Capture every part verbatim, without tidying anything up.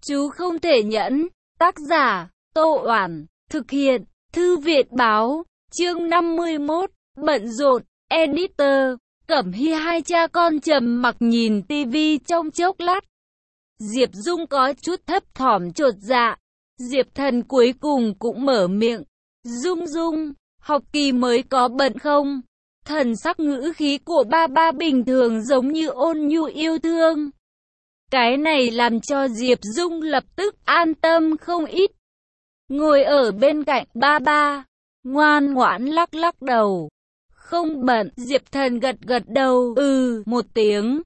Chú không thể nhẫn. Tác giả, Tô Oản. Thực hiện, Thư viện Báo. Chương năm mươi mốt. Bận rộn. Editor. Cẩm Hy hai cha con trầm mặc nhìn tivi trong chốc lát. Diệp Dung có chút thấp thỏm chột dạ. Diệp Thần cuối cùng cũng mở miệng. Dung Dung, học kỳ mới có bận không? Thần sắc ngữ khí của ba ba bình thường giống như ôn nhu yêu thương. Cái này làm cho Diệp Dung lập tức an tâm không ít. Ngồi ở bên cạnh ba ba, ngoan ngoãn lắc lắc đầu. Không bận, Diệp Thần gật gật đầu, ừ, một tiếng.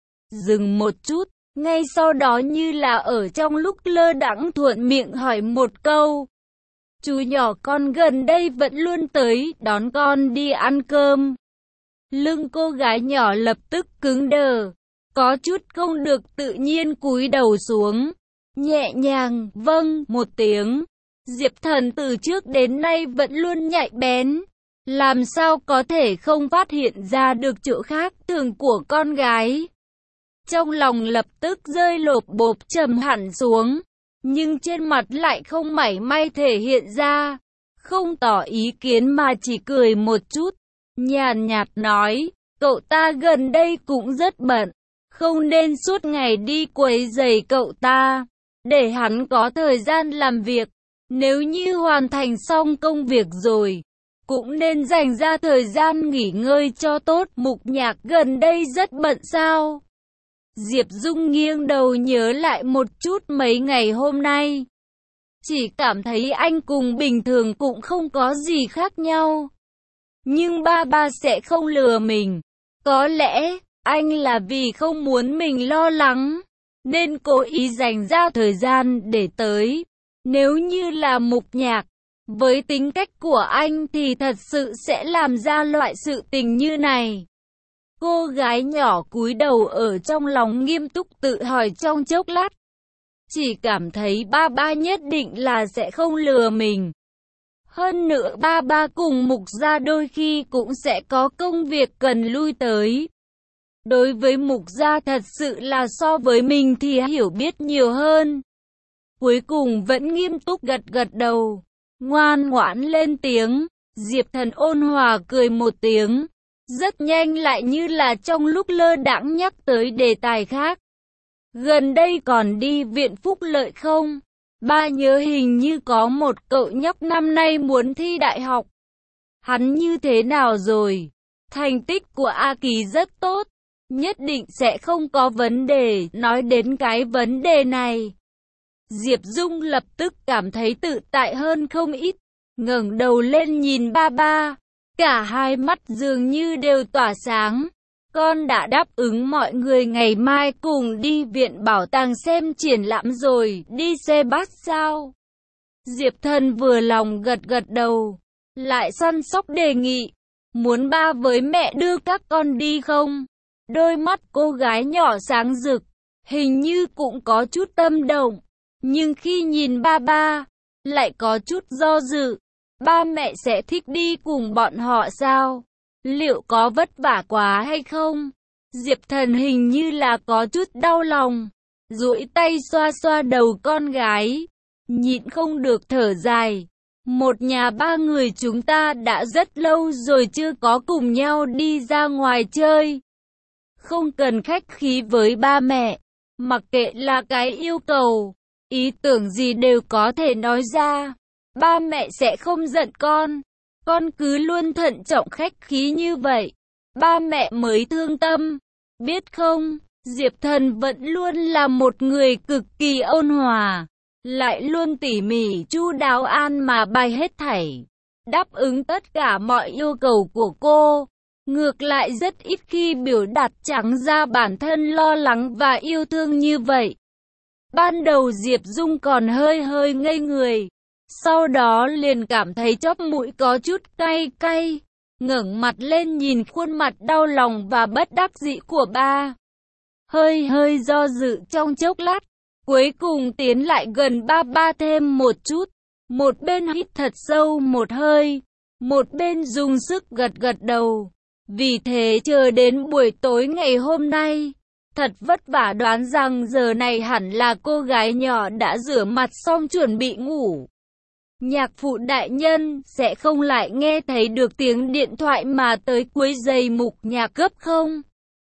Dừng một chút, ngay sau đó như là ở trong lúc lơ đãng thuận miệng hỏi một câu. Chú nhỏ con gần đây vẫn luôn tới đón con đi ăn cơm. Lưng cô gái nhỏ lập tức cứng đờ, có chút không được tự nhiên cúi đầu xuống. Nhẹ nhàng, vâng, một tiếng. Diệp Thần từ trước đến nay vẫn luôn nhạy bén. Làm sao có thể không phát hiện ra được chỗ khác thường của con gái. Trong lòng lập tức rơi lộp bộp trầm hẳn xuống. Nhưng trên mặt lại không mảy may thể hiện ra. Không tỏ ý kiến mà chỉ cười một chút. Nhàn nhạt nói, cậu ta gần đây cũng rất bận. Không nên suốt ngày đi quấy rầy cậu ta. Để hắn có thời gian làm việc. Nếu như hoàn thành xong công việc rồi, cũng nên dành ra thời gian nghỉ ngơi cho tốt. Mục Nhạc gần đây rất bận sao? Diệp Dung nghiêng đầu nhớ lại một chút mấy ngày hôm nay. Chỉ cảm thấy anh cùng bình thường cũng không có gì khác nhau. Nhưng ba ba sẽ không lừa mình. Có lẽ, anh là vì không muốn mình lo lắng, nên cố ý dành ra thời gian để tới. Nếu như là Mục Nhạc, với tính cách của anh thì thật sự sẽ làm ra loại sự tình như này. Cô gái nhỏ cúi đầu ở trong lòng nghiêm túc tự hỏi trong chốc lát. Chỉ cảm thấy ba ba nhất định là sẽ không lừa mình. Hơn nữa ba ba cùng Mục gia đôi khi cũng sẽ có công việc cần lui tới. Đối với Mục gia thật sự là so với mình thì hiểu biết nhiều hơn. Cuối cùng vẫn nghiêm túc gật gật đầu. Ngoan ngoãn lên tiếng. Diệp Thần ôn hòa cười một tiếng. Rất nhanh lại như là trong lúc lơ đãng nhắc tới đề tài khác. Gần đây còn đi viện phúc lợi không? Ba nhớ hình như có một cậu nhóc năm nay muốn thi đại học. Hắn như thế nào rồi? Thành tích của A Kỳ rất tốt. Nhất định sẽ không có vấn đề. Nói đến cái vấn đề này, Diệp Dung lập tức cảm thấy tự tại hơn không ít. Ngẩng đầu lên nhìn ba ba. Cả hai mắt dường như đều tỏa sáng. Con đã đáp ứng mọi người ngày mai cùng đi viện bảo tàng xem triển lãm rồi, đi xe bus sao? Diệp Thần vừa lòng gật gật đầu, lại săn sóc đề nghị, muốn ba với mẹ đưa các con đi không? Đôi mắt cô gái nhỏ sáng rực, hình như cũng có chút tâm động, nhưng khi nhìn ba ba, lại có chút do dự. Ba mẹ sẽ thích đi cùng bọn họ sao? Liệu có vất vả quá hay không? Diệp Thần hình như là có chút đau lòng, duỗi tay xoa xoa đầu con gái, nhịn không được thở dài. Một nhà ba người chúng ta đã rất lâu rồi chưa có cùng nhau đi ra ngoài chơi. Không cần khách khí với ba mẹ, mặc kệ là cái yêu cầu, ý tưởng gì đều có thể nói ra. Ba mẹ sẽ không giận con. Con cứ luôn thận trọng khách khí như vậy, ba mẹ mới thương tâm. Biết không, Diệp Thần vẫn luôn là một người cực kỳ ôn hòa, lại luôn tỉ mỉ chu đáo an mà bài hết thảy, đáp ứng tất cả mọi yêu cầu của cô. Ngược lại rất ít khi biểu đạt trắng ra bản thân lo lắng và yêu thương như vậy. Ban đầu Diệp Dung còn hơi hơi ngây người, sau đó liền cảm thấy chóp mũi có chút cay cay, ngẩng mặt lên nhìn khuôn mặt đau lòng và bất đắc dĩ của ba. Hơi hơi do dự trong chốc lát, cuối cùng tiến lại gần ba ba thêm một chút, một bên hít thật sâu một hơi, một bên dùng sức gật gật đầu. Vì thế chờ đến buổi tối ngày hôm nay, Thật vất vả đoán rằng giờ này hẳn là cô gái nhỏ đã rửa mặt xong chuẩn bị ngủ. Nhạc phụ đại nhân sẽ không lại nghe thấy được tiếng điện thoại mà tới quấy rầy Mục Nhạc gấp không?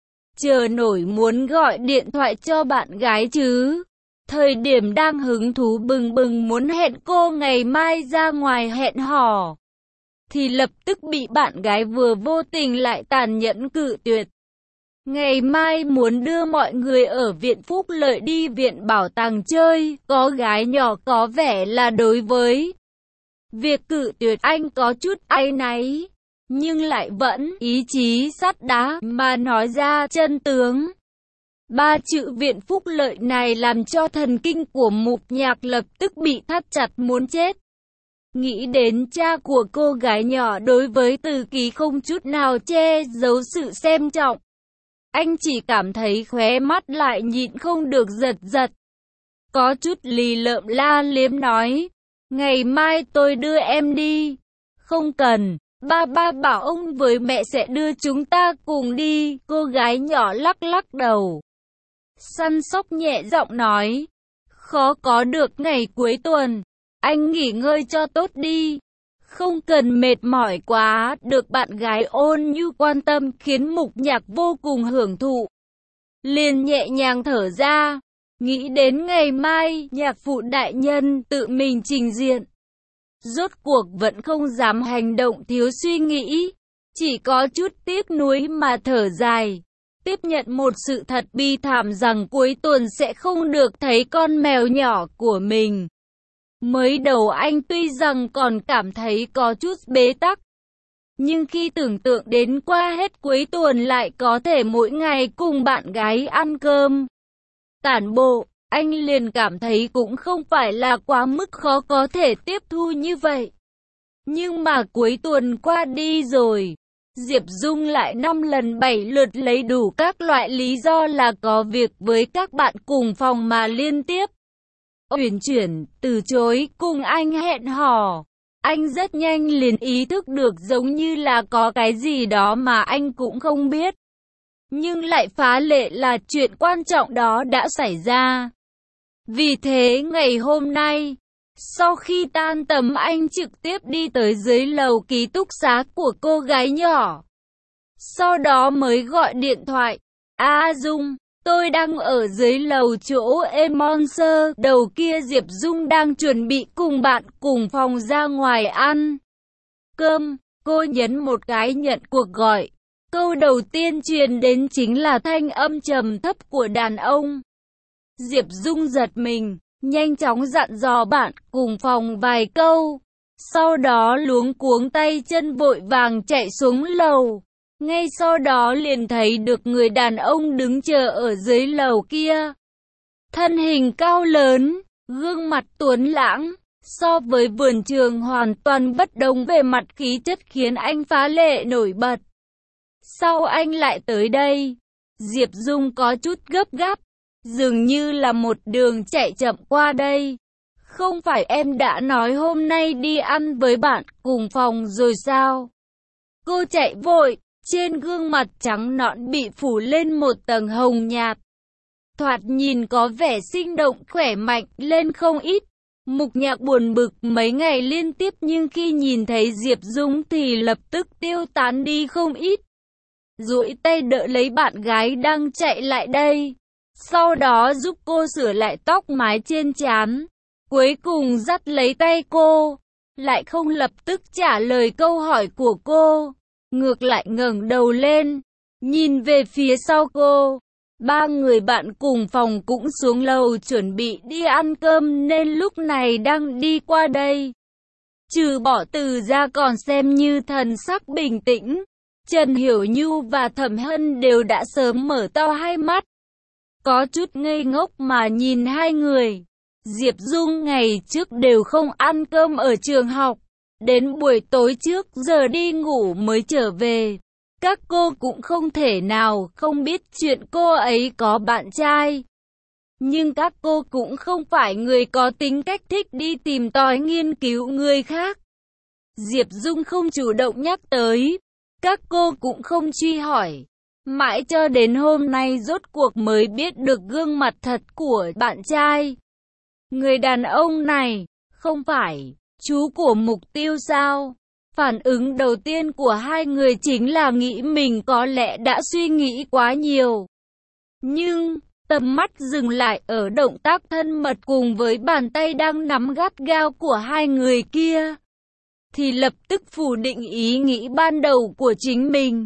Chờ nổi muốn gọi điện thoại cho bạn gái chứ. Thời điểm đang hứng thú bừng bừng muốn hẹn cô ngày mai ra ngoài hẹn hò, thì lập tức bị bạn gái vừa vô tình lại tàn nhẫn cự tuyệt. Ngày mai muốn đưa mọi người ở viện Phúc Lợi đi viện bảo tàng chơi, có gái nhỏ có vẻ là đối với việc cự tuyệt anh có chút áy náy, nhưng lại vẫn ý chí sắt đá mà nói ra chân tướng. Ba chữ viện Phúc Lợi này làm cho thần kinh của Mục Nhạc lập tức bị thắt chặt muốn chết. Nghĩ đến cha của cô gái nhỏ đối với Từ Kỳ không chút nào che giấu sự xem trọng, anh chỉ cảm thấy khóe mắt lại nhịn không được giật giật. Có chút lì lợm la liếm nói, ngày mai tôi đưa em đi. Không cần, ba ba bảo ông với mẹ sẽ đưa chúng ta cùng đi. Cô gái nhỏ lắc lắc đầu, săn sóc nhẹ giọng nói, khó có được ngày cuối tuần, anh nghỉ ngơi cho tốt đi. Không cần mệt mỏi quá, được bạn gái ôn nhu quan tâm khiến Mục Nhạc vô cùng hưởng thụ. Liền nhẹ nhàng thở ra, nghĩ đến ngày mai nhạc phụ đại nhân tự mình trình diện. Rốt cuộc vẫn không dám hành động thiếu suy nghĩ, chỉ có chút tiếc nuối mà thở dài. Tiếp nhận một sự thật bi thảm rằng cuối tuần sẽ không được thấy con mèo nhỏ của mình. Mới đầu anh tuy rằng còn cảm thấy có chút bế tắc, nhưng khi tưởng tượng đến qua hết cuối tuần lại có thể mỗi ngày cùng bạn gái ăn cơm tản bộ, anh liền cảm thấy cũng không phải là quá mức khó có thể tiếp thu như vậy. Nhưng mà cuối tuần qua đi rồi, Diệp Dung lại năm lần bảy lượt lấy đủ các loại lý do là có việc với các bạn cùng phòng mà liên tiếp uyển chuyển, từ chối cùng anh hẹn hò. Anh rất nhanh liền ý thức được giống như là có cái gì đó mà anh cũng không biết. Nhưng lại phá lệ là chuyện quan trọng đó đã xảy ra. Vì thế ngày hôm nay, sau khi tan tầm anh trực tiếp đi tới dưới lầu ký túc xá của cô gái nhỏ. Sau đó mới gọi điện thoại, A Dung, tôi đang ở dưới lầu chỗ Emonser. Đầu kia Diệp Dung đang chuẩn bị cùng bạn cùng phòng ra ngoài ăn cơm. Cô nhấn một cái nhận cuộc gọi. Câu đầu tiên truyền đến chính là thanh âm trầm thấp của đàn ông. Diệp Dung giật mình, nhanh chóng dặn dò bạn cùng phòng vài câu. Sau đó luống cuống tay chân vội vàng chạy xuống lầu. Ngay sau đó liền thấy được người đàn ông đứng chờ ở dưới lầu kia. Thân hình cao lớn, gương mặt tuấn lãng, so với vườn trường hoàn toàn bất đồng về mặt khí chất khiến anh phá lệ nổi bật. Sao anh lại tới đây? Diệp Dung có chút gấp gáp, dường như là một đường chạy chậm qua đây. Không phải em đã nói hôm nay đi ăn với bạn cùng phòng rồi sao? Cô chạy vội. Trên gương mặt trắng nõn bị phủ lên một tầng hồng nhạt. Thoạt nhìn có vẻ sinh động khỏe mạnh lên không ít. Mục Nhạc buồn bực mấy ngày liên tiếp nhưng khi nhìn thấy Diệp Dung thì lập tức tiêu tán đi không ít. Duỗi tay đỡ lấy bạn gái đang chạy lại đây. Sau đó giúp cô sửa lại tóc mái trên trán. Cuối cùng dắt lấy tay cô. Lại không lập tức trả lời câu hỏi của cô. Ngược lại ngẩng đầu lên, nhìn về phía sau cô. Ba người bạn cùng phòng cũng xuống lầu chuẩn bị đi ăn cơm nên lúc này đang đi qua đây. Trừ bỏ Từ ra còn xem như thần sắc bình tĩnh. Trần Hiểu Nhu và Thẩm Hân đều đã sớm mở to hai mắt. Có chút ngây ngốc mà nhìn hai người. Diệp Dung ngày trước đều không ăn cơm ở trường học. Đến buổi tối trước giờ đi ngủ mới trở về. Các cô cũng không thể nào không biết chuyện cô ấy có bạn trai. Nhưng các cô cũng không phải người có tính cách thích đi tìm tòi nghiên cứu người khác. Diệp Dung không chủ động nhắc tới. Các cô cũng không truy hỏi. Mãi cho đến hôm nay rốt cuộc mới biết được gương mặt thật của bạn trai. Người đàn ông này, không phải chú của Mục Tiêu sao? Phản ứng đầu tiên của hai người chính là nghĩ mình có lẽ đã suy nghĩ quá nhiều. Nhưng, tầm mắt dừng lại ở động tác thân mật cùng với bàn tay đang nắm gắt gao của hai người kia, thì lập tức phủ định ý nghĩ ban đầu của chính mình.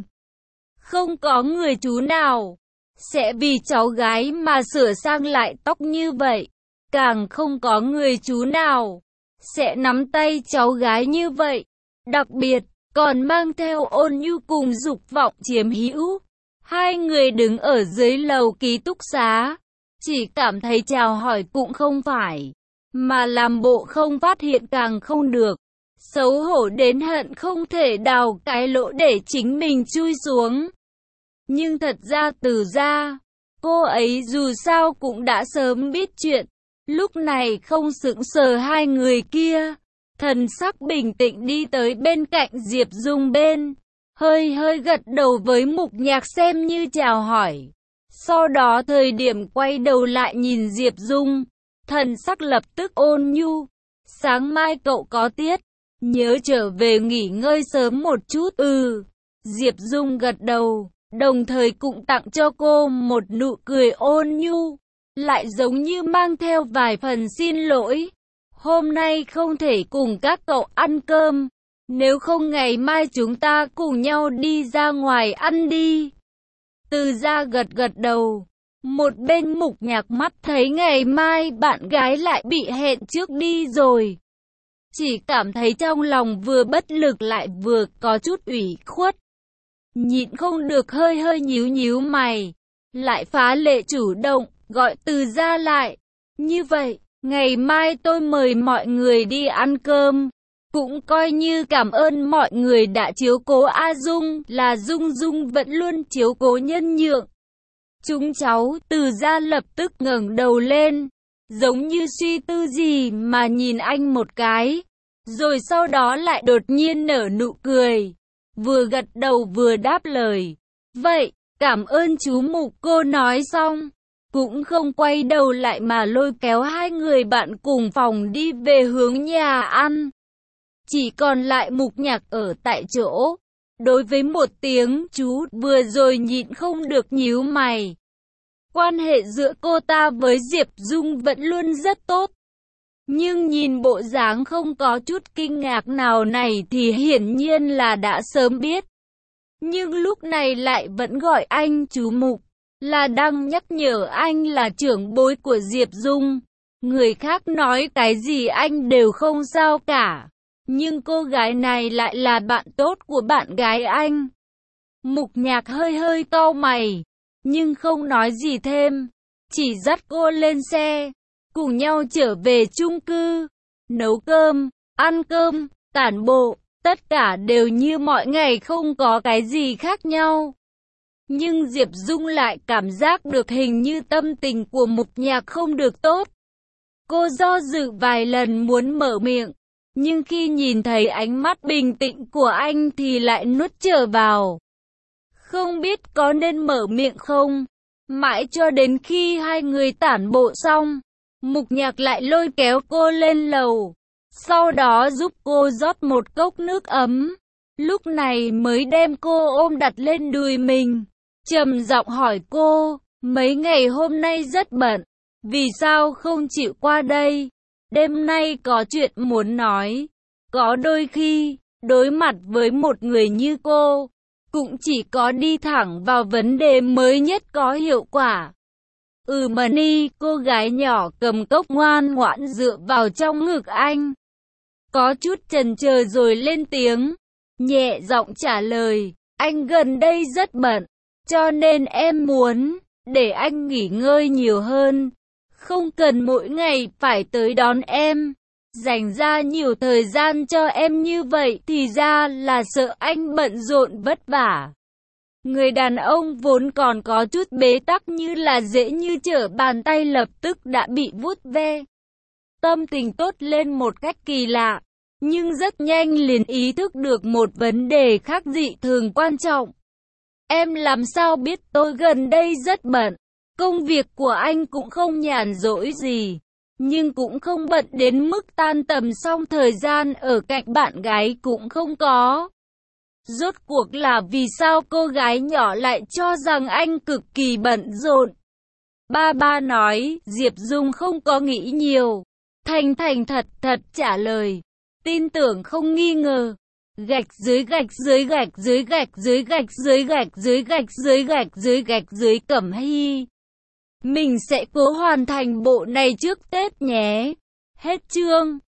Không có người chú nào sẽ vì cháu gái mà sửa sang lại tóc như vậy. Càng không có người chú nào sẽ nắm tay cháu gái như vậy. Đặc biệt, còn mang theo ôn nhu cùng dục vọng chiếm hữu. Hai người đứng ở dưới lầu ký túc xá, chỉ cảm thấy chào hỏi cũng không phải, mà làm bộ không phát hiện càng không được. Xấu hổ đến hận không thể đào cái lỗ để chính mình chui xuống. Nhưng thật ra Từ Gia, cô ấy dù sao cũng đã sớm biết chuyện. Lúc này không sững sờ hai người kia, thần sắc bình tĩnh đi tới bên cạnh Diệp Dung bên, hơi hơi gật đầu với Mục Nhạc xem như chào hỏi. Sau đó thời điểm quay đầu lại nhìn Diệp Dung, thần sắc lập tức ôn nhu. Sáng mai cậu có tiết, nhớ trở về nghỉ ngơi sớm một chút. Ừ, Diệp Dung gật đầu, đồng thời cũng tặng cho cô một nụ cười ôn nhu, lại giống như mang theo vài phần xin lỗi. Hôm nay không thể cùng các cậu ăn cơm, nếu không ngày mai chúng ta cùng nhau đi ra ngoài ăn đi. Từ Gia gật gật đầu. Một bên Mục Nhạc mắt thấy ngày mai bạn gái lại bị hẹn trước đi rồi, chỉ cảm thấy trong lòng vừa bất lực lại vừa có chút ủy khuất. Nhịn không được hơi hơi nhíu nhíu mày, lại phá lệ chủ động, gọi Từ Gia lại. Như vậy, ngày mai tôi mời mọi người đi ăn cơm, cũng coi như cảm ơn mọi người đã chiếu cố A Dung, là Dung Dung vẫn luôn chiếu cố nhân nhượng. Chúng cháu. Từ Gia lập tức ngẩng đầu lên, giống như suy tư gì mà nhìn anh một cái, rồi sau đó lại đột nhiên nở nụ cười, vừa gật đầu vừa đáp lời. Vậy, cảm ơn chú Mục. Cô nói xong, cũng không quay đầu lại mà lôi kéo hai người bạn cùng phòng đi về hướng nhà ăn. Chỉ còn lại Mục Nhạc ở tại chỗ. Đối với một tiếng chú vừa rồi nhịn không được nhíu mày. Quan hệ giữa cô ta với Diệp Dung vẫn luôn rất tốt. Nhưng nhìn bộ dáng không có chút kinh ngạc nào này thì hiển nhiên là đã sớm biết. Nhưng lúc này lại vẫn gọi anh chú Mục, là đang nhắc nhở anh là trưởng bối của Diệp Dung. Người khác nói cái gì anh đều không sao cả. Nhưng cô gái này lại là bạn tốt của bạn gái anh. Mục Nhạc hơi hơi cau mày, nhưng không nói gì thêm, chỉ dắt cô lên xe, cùng nhau trở về chung cư, nấu cơm, ăn cơm, tản bộ, tất cả đều như mọi ngày không có cái gì khác nhau. Nhưng Diệp Dung lại cảm giác được hình như tâm tình của Mục Nhạc không được tốt. Cô do dự vài lần muốn mở miệng, nhưng khi nhìn thấy ánh mắt bình tĩnh của anh thì lại nuốt trở vào. Không biết có nên mở miệng không? Mãi cho đến khi hai người tản bộ xong, Mục Nhạc lại lôi kéo cô lên lầu, sau đó giúp cô rót một cốc nước ấm. Lúc này mới đem cô ôm đặt lên đùi mình, trầm giọng hỏi cô, mấy ngày hôm nay rất bận, vì sao không chịu qua đây? Đêm nay có chuyện muốn nói. Có đôi khi, đối mặt với một người như cô, cũng chỉ có đi thẳng vào vấn đề mới nhất có hiệu quả. Ừ mà ni, cô gái nhỏ cầm cốc ngoan ngoãn dựa vào trong ngực anh. Có chút chần chờ rồi lên tiếng, nhẹ giọng trả lời, anh gần đây rất bận, cho nên em muốn để anh nghỉ ngơi nhiều hơn. Không cần mỗi ngày phải tới đón em, dành ra nhiều thời gian cho em như vậy thì ra là sợ anh bận rộn vất vả. Người đàn ông vốn còn có chút bế tắc như là dễ như trở bàn tay lập tức đã bị vuốt ve. Tâm tình tốt lên một cách kỳ lạ, nhưng rất nhanh liền ý thức được một vấn đề khác dị thường quan trọng. Em làm sao biết, tôi gần đây rất bận. Công việc của anh cũng không nhàn rỗi gì, nhưng cũng không bận đến mức tan tầm xong thời gian ở cạnh bạn gái cũng không có. Rốt cuộc là vì sao cô gái nhỏ lại cho rằng anh cực kỳ bận rộn? Ba ba nói, Diệp Dung không có nghĩ nhiều. Thành thành thật thật trả lời. Tin tưởng không nghi ngờ. Gạch dưới gạch dưới gạch dưới gạch dưới gạch dưới gạch dưới gạch dưới gạch dưới gạch dưới Cẩm Hy. Mình sẽ cố hoàn thành bộ này trước Tết nhé. Hết chương.